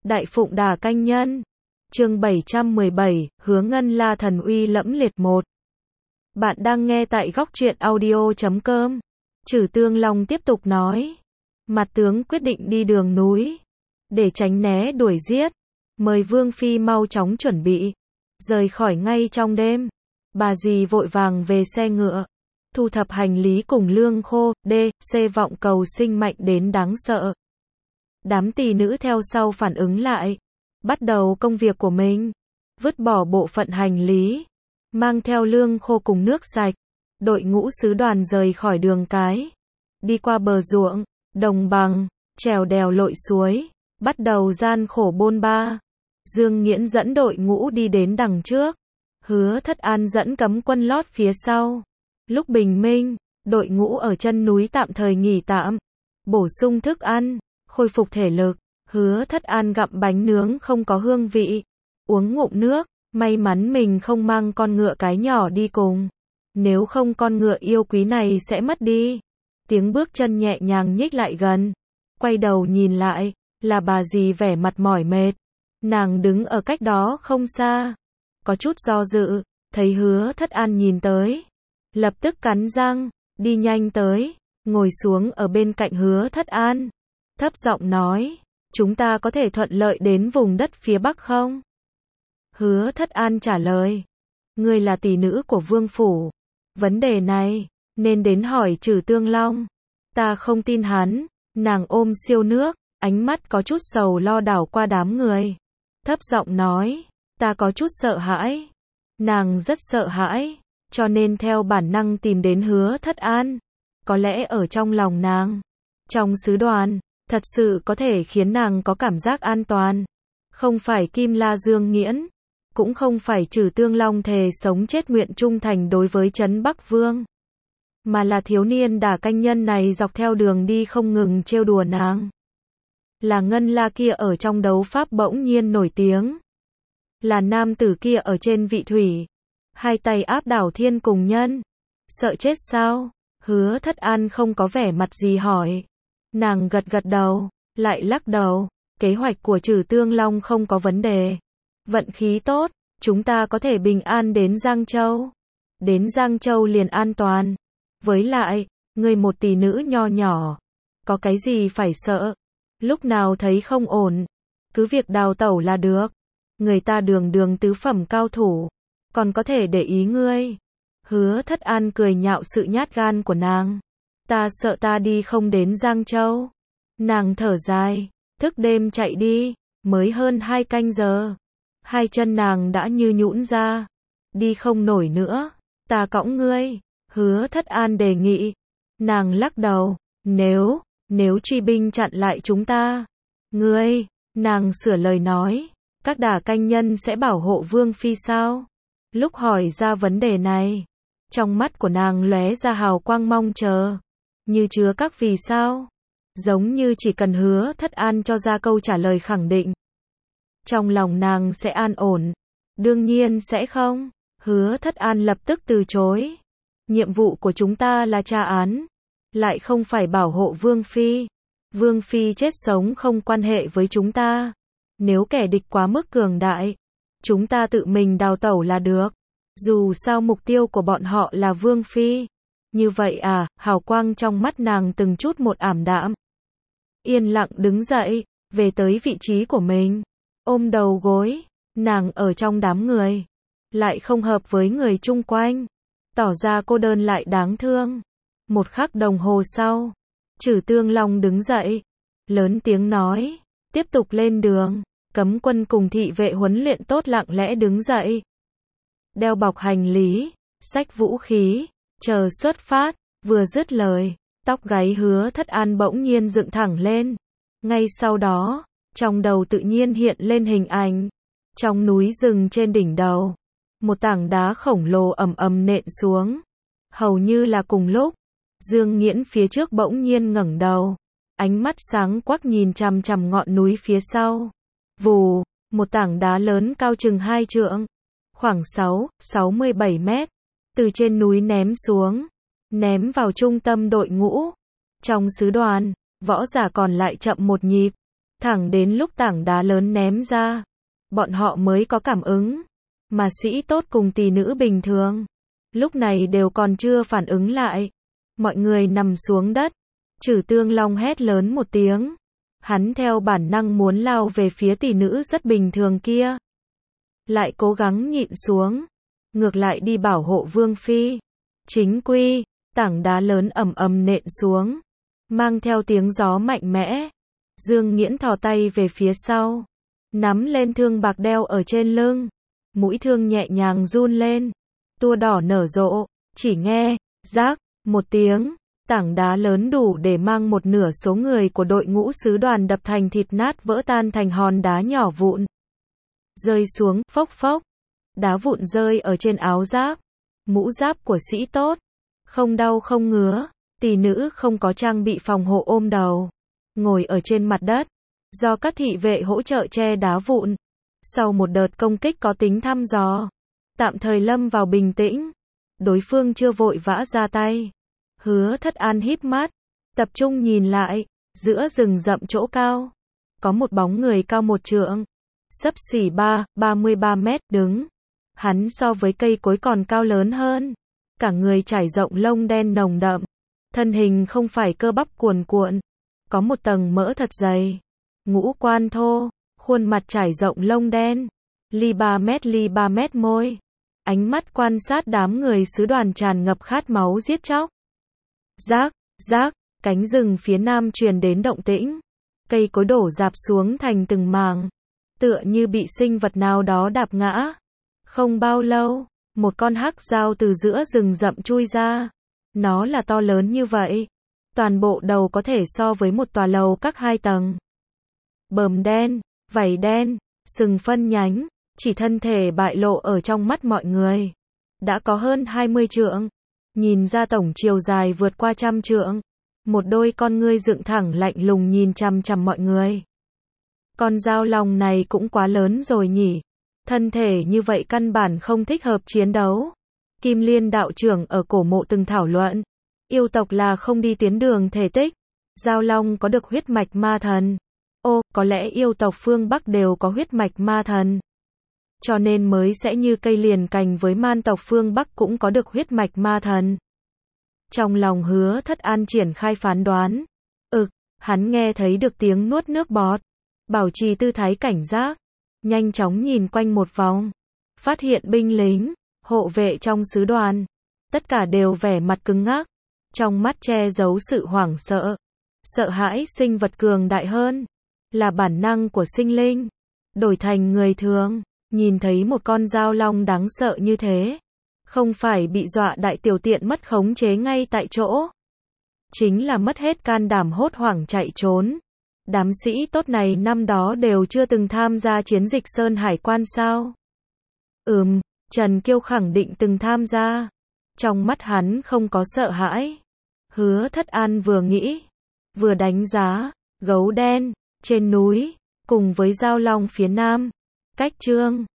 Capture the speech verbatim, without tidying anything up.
Đại Phụng Đà Canh Nhân. Chương bảy trăm mười bảy, Hứa Ngân La thần uy lẫm liệt một. Bạn đang nghe tại góc truyện audio chấm com. Trử Tương Long tiếp tục nói. Mặt tướng quyết định đi đường núi. Để tránh né đuổi giết. Mời Vương Phi mau chóng chuẩn bị. Rời khỏi ngay trong đêm. Bà dì vội vàng về xe ngựa. Thu thập hành lý cùng lương khô, D, C vọng cầu sinh mạnh đến đáng sợ. Đám tỳ nữ theo sau phản ứng lại. Bắt đầu công việc của mình. Vứt bỏ bộ phận hành lý. Mang theo lương khô cùng nước sạch. Đội ngũ sứ đoàn rời khỏi đường cái. Đi qua bờ ruộng, đồng bằng, trèo đèo lội suối. Bắt đầu gian khổ bôn ba. Dương Nghiễn dẫn đội ngũ đi đến đằng trước. Hứa Thất An dẫn cấm quân lót phía sau. Lúc bình minh, đội ngũ ở chân núi tạm thời nghỉ tạm. Bổ sung thức ăn, khôi phục thể lực. Hứa Thất An gặm bánh nướng không có hương vị. Uống ngụm nước, may mắn mình không mang con ngựa cái nhỏ đi cùng. Nếu không con ngựa yêu quý này sẽ mất đi. Tiếng bước chân nhẹ nhàng nhích lại gần. Quay đầu nhìn lại, là bà dì vẻ mặt mỏi mệt. Nàng đứng ở cách đó không xa. Có chút do dự, thấy Hứa Thất An nhìn tới. Lập tức cắn răng, đi nhanh tới, ngồi xuống ở bên cạnh Hứa Thất An. Thấp giọng nói, chúng ta có thể thuận lợi đến vùng đất phía Bắc không? Hứa Thất An trả lời, ngươi là tỷ nữ của vương phủ. Vấn đề này, nên đến hỏi Trử Tương Long. Ta không tin hắn. Nàng ôm siêu nước, ánh mắt có chút sầu lo đảo qua đám người. Thấp giọng nói, ta có chút sợ hãi. Nàng rất sợ hãi, cho nên theo bản năng tìm đến Hứa Thất An. Có lẽ ở trong lòng nàng, trong sứ đoàn, thật sự có thể khiến nàng có cảm giác an toàn. Không phải Kim La Dương Nghiễn, cũng không phải Trử Tương Long thề sống chết nguyện trung thành đối với Trấn Bắc Vương. Mà là thiếu niên Đả Canh Nhân này dọc theo đường đi không ngừng trêu đùa nàng. Là Ngân La kia ở trong đấu pháp bỗng nhiên nổi tiếng. Là nam tử kia ở trên vị thủy. Hai tay áp đảo thiên cùng nhân. Sợ chết sao? Hứa Thất An không có vẻ mặt gì hỏi. Nàng gật gật đầu, lại lắc đầu. Kế hoạch của Trử Tương Long không có vấn đề. Vận khí tốt, chúng ta có thể bình an đến Giang Châu. Đến Giang Châu liền an toàn. Với lại, ngươi một tỷ nữ nho nhỏ. Có cái gì phải sợ? Lúc nào thấy không ổn, cứ việc đào tẩu là được. Người ta đường đường tứ phẩm cao thủ, còn có thể để ý ngươi. Hứa Thất An cười nhạo sự nhát gan của nàng. Ta sợ ta đi không đến Giang Châu. Nàng thở dài, thức đêm chạy đi, mới hơn hai canh giờ. Hai chân nàng đã như nhũn ra. Đi không nổi nữa, ta cõng ngươi. Hứa Thất An đề nghị. Nàng lắc đầu, nếu, nếu truy binh chặn lại chúng ta. Ngươi, nàng sửa lời nói. Các Đả Canh Nhân sẽ bảo hộ Vương Phi sao? Lúc hỏi ra vấn đề này, trong mắt của nàng lóe ra hào quang mong chờ, như chứa các vì sao. Giống như chỉ cần Hứa Thất An cho ra câu trả lời khẳng định, trong lòng nàng sẽ an ổn. Đương nhiên sẽ không. Hứa Thất An lập tức từ chối. Nhiệm vụ của chúng ta là tra án, lại không phải bảo hộ Vương Phi. Vương Phi chết sống không quan hệ với chúng ta. Nếu kẻ địch quá mức cường đại, chúng ta tự mình đào tẩu là được. Dù sao mục tiêu của bọn họ là Vương Phi. Như vậy à? Hào quang trong mắt nàng từng chút một ảm đạm. Yên lặng đứng dậy, về tới vị trí của mình. Ôm đầu gối, nàng ở trong đám người, lại không hợp với người chung quanh. Tỏ ra cô đơn lại đáng thương. Một khắc đồng hồ sau, Trử Tương Long đứng dậy, lớn tiếng nói, tiếp tục lên đường. Cấm quân cùng thị vệ huấn luyện tốt lặng lẽ đứng dậy. Đeo bọc hành lý, xách vũ khí, chờ xuất phát. Vừa dứt lời, tóc gáy Hứa Thất An bỗng nhiên dựng thẳng lên. Ngay sau đó, trong đầu tự nhiên hiện lên hình ảnh. Trong núi rừng trên đỉnh đầu, một tảng đá khổng lồ ầm ầm nện xuống. Hầu như là cùng lúc, Dương Nghiễn phía trước bỗng nhiên ngẩng đầu, ánh mắt sáng quắc nhìn chằm chằm ngọn núi phía sau. Vù, một tảng đá lớn cao chừng hai trượng, khoảng sáu, sáu mươi bảy mét, từ trên núi ném xuống, ném vào trung tâm đội ngũ. Trong sứ đoàn, võ giả còn lại chậm một nhịp, Thẳng đến lúc tảng đá lớn ném ra, bọn họ mới có cảm ứng. Mà sĩ tốt cùng tỷ nữ bình thường, lúc này đều còn chưa phản ứng lại. Mọi người nằm xuống đất. Trừ Tương Long hét lớn một tiếng. Hắn theo bản năng muốn lao về phía tỷ nữ rất bình thường kia. Lại cố gắng nhịn xuống. Ngược lại đi bảo hộ Vương Phi. Chính quy, tảng đá lớn ầm ầm nện xuống. Mang theo tiếng gió mạnh mẽ. Dương Nghiễn thò tay về phía sau. Nắm lên thương bạc đeo ở trên lưng. Mũi thương nhẹ nhàng run lên. Tua đỏ nở rộ. Chỉ nghe, rác, một tiếng. Tảng đá lớn đủ để mang một nửa số người của đội ngũ sứ đoàn đập thành thịt nát vỡ tan thành hòn đá nhỏ vụn. Rơi xuống, phốc phốc. Đá vụn rơi ở trên áo giáp. Mũ giáp của sĩ tốt. Không đau không ngứa. Tỷ nữ không có trang bị phòng hộ ôm đầu. Ngồi ở trên mặt đất. Do các thị vệ hỗ trợ che đá vụn. Sau một đợt công kích có tính thăm dò. Tạm thời lâm vào bình tĩnh. Đối phương chưa vội vã ra tay. Hứa Thất An híp mắt. Tập trung nhìn lại. Giữa rừng rậm chỗ cao. Có một bóng người cao một trượng. Xấp xỉ ba, ba mươi ba mét đứng. Hắn so với cây cối còn cao lớn hơn. Cả người trải rộng lông đen nồng đậm. Thân hình không phải cơ bắp cuồn cuộn. Có một tầng mỡ thật dày. Ngũ quan thô. Khuôn mặt trải rộng lông đen. Ly ba mét ly ba mét môi. Ánh mắt quan sát đám người sứ đoàn tràn ngập khát máu giết chóc. Rác, rác, cánh rừng phía nam truyền đến động tĩnh. Cây cối đổ rạp xuống thành từng mảng. Tựa như bị sinh vật nào đó đạp ngã. Không bao lâu, một con hắc dao từ giữa rừng rậm chui ra. Nó là to lớn như vậy. Toàn bộ đầu có thể so với một tòa lầu các hai tầng. Bờm đen, vảy đen, sừng phân nhánh, chỉ thân thể bại lộ ở trong mắt mọi người. Đã có hơn hai mươi trượng. Nhìn ra tổng chiều dài vượt qua trăm trượng. Một đôi con ngươi dựng thẳng lạnh lùng nhìn chằm chằm mọi người. Con dao long này cũng quá lớn rồi nhỉ. Thân thể như vậy căn bản không thích hợp chiến đấu. Kim Liên đạo trưởng ở cổ mộ từng thảo luận. Yêu tộc là không đi tiến đường thể tích. Dao long có được huyết mạch ma thần. Ô, có lẽ yêu tộc phương Bắc đều có huyết mạch ma thần. Cho nên mới sẽ như cây liền cành với man tộc phương Bắc cũng có được huyết mạch ma thần. Trong lòng Hứa Thất An triển khai phán đoán. Ực, hắn nghe thấy được tiếng nuốt nước bọt. Bảo trì tư thái cảnh giác. Nhanh chóng nhìn quanh một vòng. Phát hiện binh lính, hộ vệ trong sứ đoàn. Tất cả đều vẻ mặt cứng ngắc. Trong mắt che giấu sự hoảng sợ. Sợ hãi sinh vật cường đại hơn. Là bản năng của sinh linh. Đổi thành người thường. Nhìn thấy một con dao long đáng sợ như thế. Không phải bị dọa đại tiểu tiện mất khống chế ngay tại chỗ. Chính là mất hết can đảm hốt hoảng chạy trốn. Đám sĩ tốt này năm đó đều chưa từng tham gia chiến dịch Sơn Hải Quan sao? Ừm, Trần Kiêu khẳng định từng tham gia. Trong mắt hắn không có sợ hãi. Hứa Thất An vừa nghĩ, vừa đánh giá, gấu đen, trên núi, cùng với dao long phía nam. Cách Trương